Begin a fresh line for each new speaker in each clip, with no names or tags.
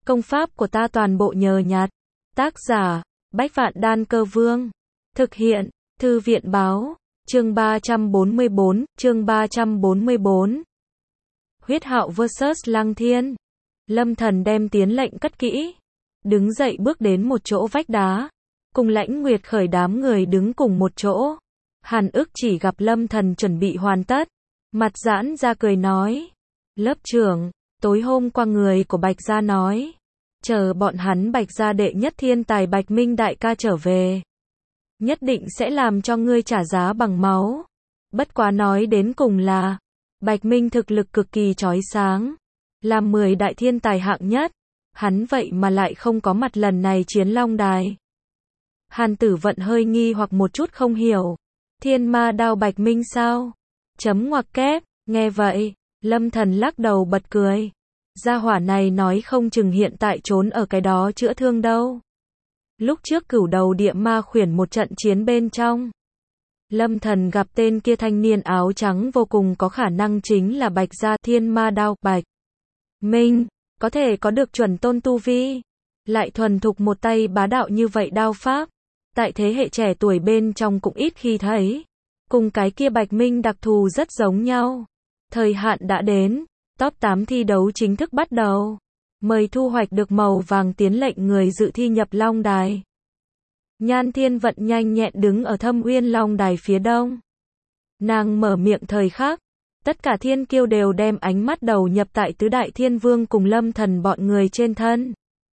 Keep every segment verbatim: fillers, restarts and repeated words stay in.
Công pháp của ta toàn bộ nhờ nhặt. Tác giả, Bách Vạn Đan Cơ Vương. Thực hiện, Thư viện Báo. Chương ba trăm bốn mươi bốn, chương ba trăm bốn mươi bốn. Huyết Hạo versus Lăng Thiên. Lâm Thần đem tiến lệnh cất kỹ, đứng dậy bước đến một chỗ vách đá, cùng Lãnh Nguyệt Khởi đám người đứng cùng một chỗ. Hàn Ức chỉ gặp Lâm Thần chuẩn bị hoàn tất, mặt giãn ra cười nói: "Lớp trưởng, tối hôm qua người của Bạch gia nói, chờ bọn hắn Bạch gia đệ nhất thiên tài Bạch Minh đại ca trở về, nhất định sẽ làm cho ngươi trả giá bằng máu. Bất quá nói đến cùng là, Bạch Minh thực lực cực kỳ chói sáng, là mười đại thiên tài hạng nhất, hắn vậy mà lại không có mặt lần này chiến Long Đài." Hàn Tử Vận hơi nghi hoặc một chút không hiểu, thiên ma đao Bạch Minh sao? Chấm ngoặc kép, nghe vậy, Lâm Thần lắc đầu bật cười. Gia hỏa này nói không chừng hiện tại trốn ở cái đó chữa thương đâu. Lúc trước Cửu Đầu Địa Ma khuyển một trận chiến bên trong, Lâm Thần gặp tên kia thanh niên áo trắng vô cùng có khả năng chính là Bạch gia thiên ma đao Bạch Minh, có thể có được chuẩn tôn tu vi, lại thuần thục một tay bá đạo như vậy đao pháp, tại thế hệ trẻ tuổi bên trong cũng ít khi thấy. Cùng cái kia Bạch Minh đặc thù rất giống nhau. Thời hạn đã đến, top tám thi đấu chính thức bắt đầu. Mời thu hoạch được màu vàng tiến lệnh người dự thi nhập Long Đài. Nhan Thiên Vận nhanh nhẹn đứng ở Thâm Uyên Long Đài phía đông. Nàng mở miệng thời khắc, tất cả thiên kiêu đều đem ánh mắt đầu nhập tại tứ đại thiên vương cùng Lâm Thần bọn người trên thân.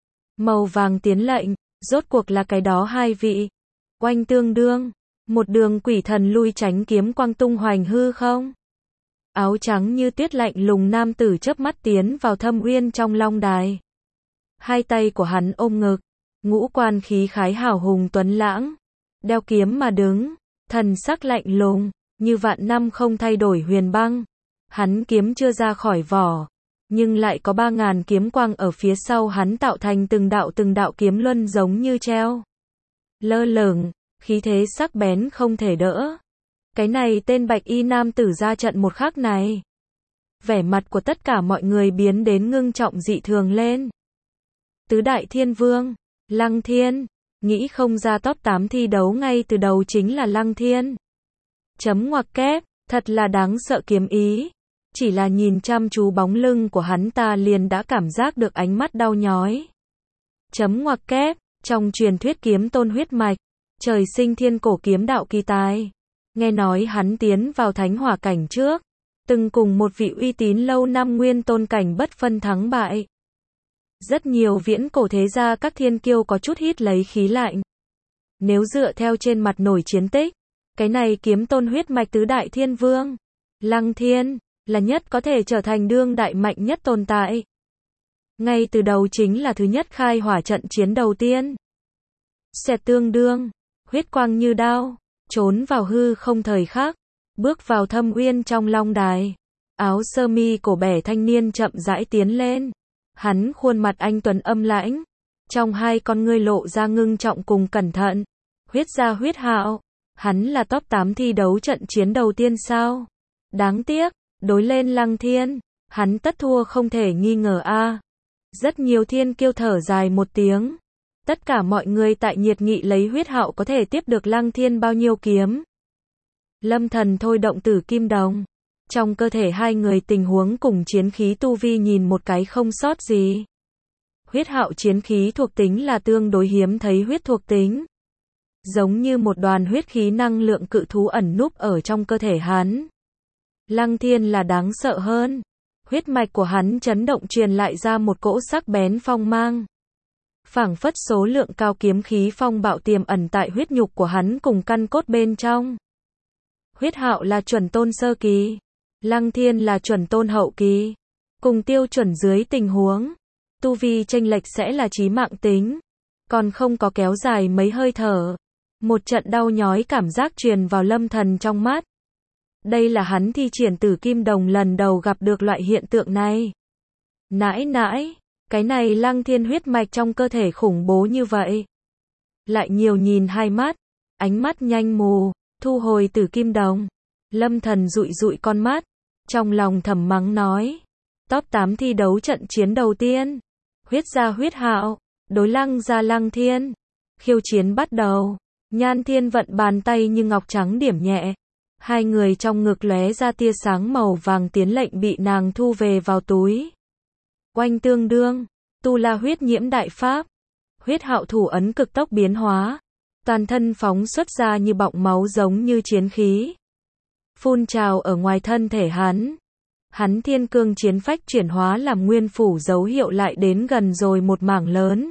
Màu vàng tiến lệnh, rốt cuộc là cái đó hai vị. Oanh tương đương, một đường quỷ thần lui tránh kiếm quang tung hoành hư không. Áo trắng như tuyết lạnh lùng nam tử chớp mắt tiến vào Thâm Uyên trong Long Đài. Hai tay của hắn ôm ngực, ngũ quan khí khái hào hùng tuấn lãng, đeo kiếm mà đứng, thần sắc lạnh lùng, như vạn năm không thay đổi huyền băng. Hắn kiếm chưa ra khỏi vỏ, nhưng lại có ba ngàn kiếm quang ở phía sau hắn tạo thành từng đạo từng đạo kiếm luân giống như treo lơ lửng, khí thế sắc bén không thể đỡ. Cái này tên Bạch y nam tử ra trận một khắc này, vẻ mặt của tất cả mọi người biến đến ngưng trọng dị thường lên. Tứ đại thiên vương, Lăng Thiên, nghĩ không ra top tám thi đấu ngay từ đầu chính là Lăng Thiên. Chấm ngoặc kép, thật là đáng sợ kiếm ý. Chỉ là nhìn chăm chú bóng lưng của hắn ta liền đã cảm giác được ánh mắt đau nhói. Chấm ngoặc kép, trong truyền thuyết kiếm tôn huyết mạch, trời sinh thiên cổ kiếm đạo kỳ tài. Nghe nói hắn tiến vào thánh hỏa cảnh trước, từng cùng một vị uy tín lâu năm nguyên tôn cảnh bất phân thắng bại. Rất nhiều viễn cổ thế gia các thiên kiêu có chút hít lấy khí lạnh. Nếu dựa theo trên mặt nổi chiến tích, cái này kiếm tôn huyết mạch tứ đại thiên vương, Lăng Thiên, là nhất có thể trở thành đương đại mạnh nhất tồn tại. Ngay từ đầu chính là thứ nhất khai hỏa trận chiến đầu tiên. Xẹt tương đương, huyết quang như đao, trốn vào hư không thời khắc, bước vào Thâm Uyên trong Long Đài. Áo sơ mi cổ bẻ thanh niên chậm rãi tiến lên. Hắn khuôn mặt anh tuấn âm lãnh, trong hai con ngươi lộ ra ngưng trọng cùng cẩn thận. Huyết gia Huyết Hạo, hắn là top tám thi đấu trận chiến đầu tiên sao? Đáng tiếc, đối lên Lăng Thiên, hắn tất thua không thể nghi ngờ a. Rất nhiều thiên kiêu thở dài một tiếng. Tất cả mọi người tại nhiệt nghị lấy Huyết Hạo có thể tiếp được Lăng Thiên bao nhiêu kiếm. Lâm Thần thôi động Tử Kim Đồng, trong cơ thể hai người tình huống cùng chiến khí tu vi nhìn một cái không sót gì. Huyết Hạo chiến khí thuộc tính là tương đối hiếm thấy huyết thuộc tính, giống như một đoàn huyết khí năng lượng cự thú ẩn núp ở trong cơ thể hắn. Lăng Thiên là đáng sợ hơn, huyết mạch của hắn chấn động truyền lại ra một cỗ sắc bén phong mang. Phảng phất số lượng cao kiếm khí phong bạo tiềm ẩn tại huyết nhục của hắn cùng căn cốt bên trong. Huyết Hạo là chuẩn tôn sơ kỳ, Lăng Thiên là chuẩn tôn hậu kỳ. Cùng tiêu chuẩn dưới tình huống, tu vi chênh lệch sẽ là chí mạng tính. Còn không có kéo dài mấy hơi thở, một trận đau nhói cảm giác truyền vào Lâm Thần trong mắt. Đây là hắn thi triển Tử Kim Đồng lần đầu gặp được loại hiện tượng này. Nãi nãi, cái này Lăng Thiên huyết mạch trong cơ thể khủng bố như vậy. Lại nhiều nhìn hai mắt, ánh mắt nhanh mù, thu hồi Tử Kim Đồng. Lâm Thần dụi dụi con mắt, trong lòng thầm mắng nói. Top tám thi đấu trận chiến đầu tiên, Huyết gia Huyết Hạo, đối Lăng gia Lăng Thiên. Khiêu chiến bắt đầu. Nhan Thiên vận bàn tay như ngọc trắng điểm nhẹ. Hai người trong ngực lóe ra tia sáng màu vàng tiến lệnh bị nàng thu về vào túi. Oanh tương đương, tu la huyết nhiễm đại pháp. Huyết Hạo thủ ấn cực tốc biến hóa. Toàn thân phóng xuất ra như bọng máu giống như chiến khí. Phun trào ở ngoài thân thể hắn. Hắn thiên cương chiến phách chuyển hóa làm nguyên phủ dấu hiệu lại đến gần rồi một mảng lớn.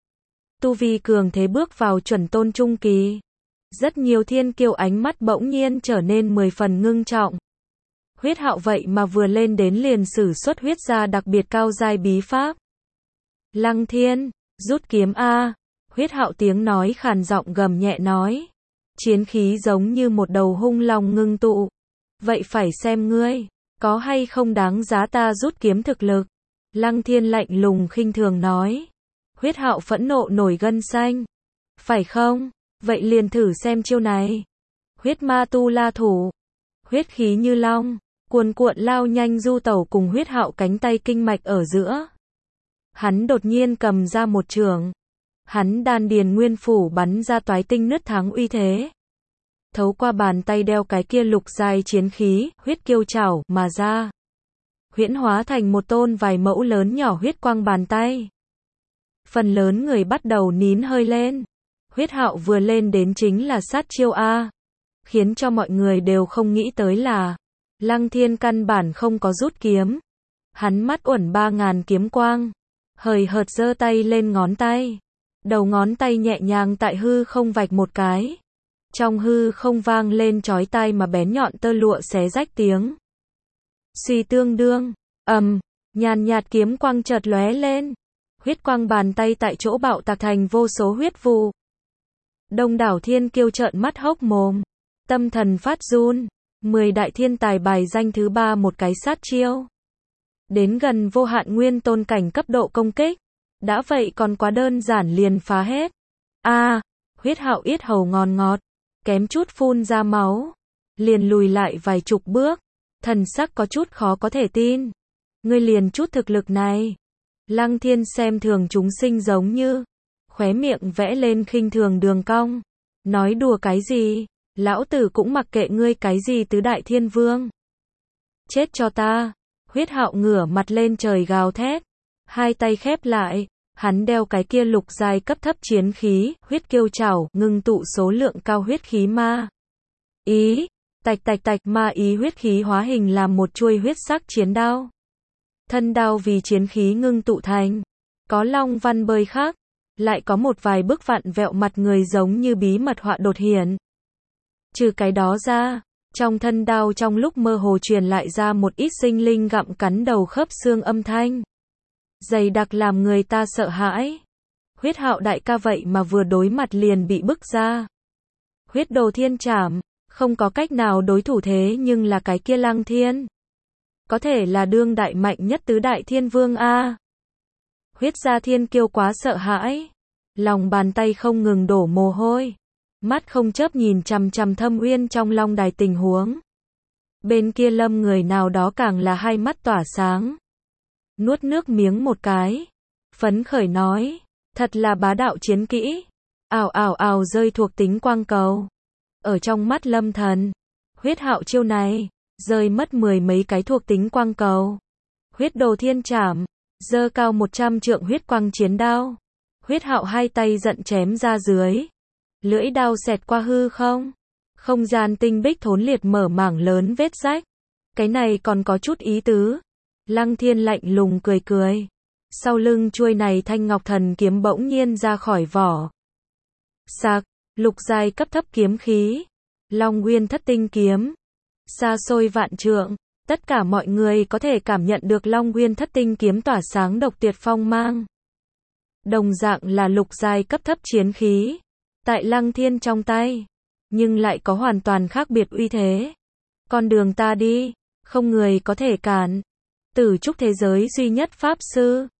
Tu vi cường thế bước vào chuẩn tôn trung kỳ. Rất nhiều thiên kiêu ánh mắt bỗng nhiên trở nên mười phần ngưng trọng. Huyết Hạo vậy mà vừa lên đến liền sử xuất huyết gia đặc biệt cao giai bí pháp. Lăng Thiên, rút kiếm A. Huyết Hạo tiếng nói khàn giọng gầm nhẹ nói. Chiến khí giống như một đầu hung long ngưng tụ. Vậy phải xem ngươi, có hay không đáng giá ta rút kiếm thực lực. Lăng Thiên lạnh lùng khinh thường nói. Huyết Hạo phẫn nộ nổi gân xanh. Phải không? Vậy liền thử xem chiêu này. Huyết ma tu la thủ. Huyết khí như long, cuồn cuộn lao nhanh du tẩu cùng Huyết Hạo cánh tay kinh mạch ở giữa. Hắn đột nhiên cầm ra một trường. Hắn đan điền nguyên phủ bắn ra toái tinh nứt tháng uy thế. Thấu qua bàn tay đeo cái kia lục giai chiến khí, huyết kiêu chảo mà ra. Huyễn hóa thành một tôn vài mẫu lớn nhỏ huyết quang bàn tay. Phần lớn người bắt đầu nín hơi lên. Huyết Hạo vừa lên đến chính là sát chiêu A. Khiến cho mọi người đều không nghĩ tới là Lăng Thiên căn bản không có rút kiếm. Hắn mắt uẩn ba ngàn kiếm quang. Hời hợt giơ tay lên ngón tay. Đầu ngón tay nhẹ nhàng tại hư không vạch một cái. Trong hư không vang lên chói tai mà bén nhọn tơ lụa xé rách tiếng. Suy tương đương, ầm, nhàn nhạt kiếm quang chợt lóe lên. Huyết quang bàn tay tại chỗ bạo tạc thành vô số huyết vụ. Đông đảo thiên kiêu trợn mắt hốc mồm, tâm thần phát run. Mười đại thiên tài bài danh thứ ba một cái sát chiêu. Đến gần vô hạn nguyên tôn cảnh cấp độ công kích. Đã vậy còn quá đơn giản liền phá hết. A, à, Huyết Hạo yết hầu ngòn ngọt, kém chút phun ra máu, liền lùi lại vài chục bước, thần sắc có chút khó có thể tin. Ngươi liền chút thực lực này. Lăng Thiên xem thường chúng sinh giống như, khóe miệng vẽ lên khinh thường đường cong. Nói đùa cái gì, lão tử cũng mặc kệ ngươi cái gì tứ đại thiên vương. Chết cho ta. Huyết Hạo ngửa mặt lên trời gào thét, hai tay khép lại. Hắn đeo cái kia lục giai cấp thấp chiến khí, huyết kiêu chảo, ngưng tụ số lượng cao huyết khí ma. Ý, tạch tạch tạch ma ý huyết khí hóa hình làm một chuôi huyết sắc chiến đao. Thân đao vì chiến khí ngưng tụ thành, có long văn bơi khác, lại có một vài bức vặn vẹo mặt người giống như bí mật họa đột hiện. Trừ cái đó ra, trong thân đao trong lúc mơ hồ truyền lại ra một ít sinh linh gặm cắn đầu khớp xương âm thanh. Dày đặc làm người ta sợ hãi. Huyết Hạo đại ca vậy mà vừa đối mặt liền bị bức ra. Huyết đồ thiên trảm, không có cách nào đối thủ thế nhưng là cái kia Lăng Thiên. Có thể là đương đại mạnh nhất tứ đại thiên vương A. Huyết gia thiên kiêu quá sợ hãi. Lòng bàn tay không ngừng đổ mồ hôi. Mắt không chớp nhìn chằm chằm Thâm Uyên trong long đài tình huống. Bên kia Lâm người nào đó càng là hai mắt tỏa sáng. Nuốt nước miếng một cái. Phấn khởi nói. Thật là bá đạo chiến kỹ. Ào ào ào rơi thuộc tính quang cầu. Ở trong mắt Lâm thần. Huyết Hạo chiêu này. Rơi mất mười mấy cái thuộc tính quang cầu. Huyết đồ thiên trảm. Dơ cao một trăm trượng huyết quang chiến đao. Huyết Hạo hai tay giận chém ra dưới. Lưỡi đao xẹt qua hư không. Không gian tinh bích thốn liệt mở mảng lớn vết rách. Cái này còn có chút ý tứ. Lăng Thiên lạnh lùng cười cười. Sau lưng chuôi này thanh ngọc thần kiếm bỗng nhiên ra khỏi vỏ. Sạc, lục giai cấp thấp kiếm khí. Long Nguyên thất tinh kiếm. Xa xôi vạn trượng, tất cả mọi người có thể cảm nhận được Long Nguyên thất tinh kiếm tỏa sáng độc tuyệt phong mang. Đồng dạng là lục giai cấp thấp chiến khí. Tại Lăng Thiên trong tay. Nhưng lại có hoàn toàn khác biệt uy thế. Con đường ta đi, không người có thể cản. Tử trúc thế giới duy nhất pháp sư.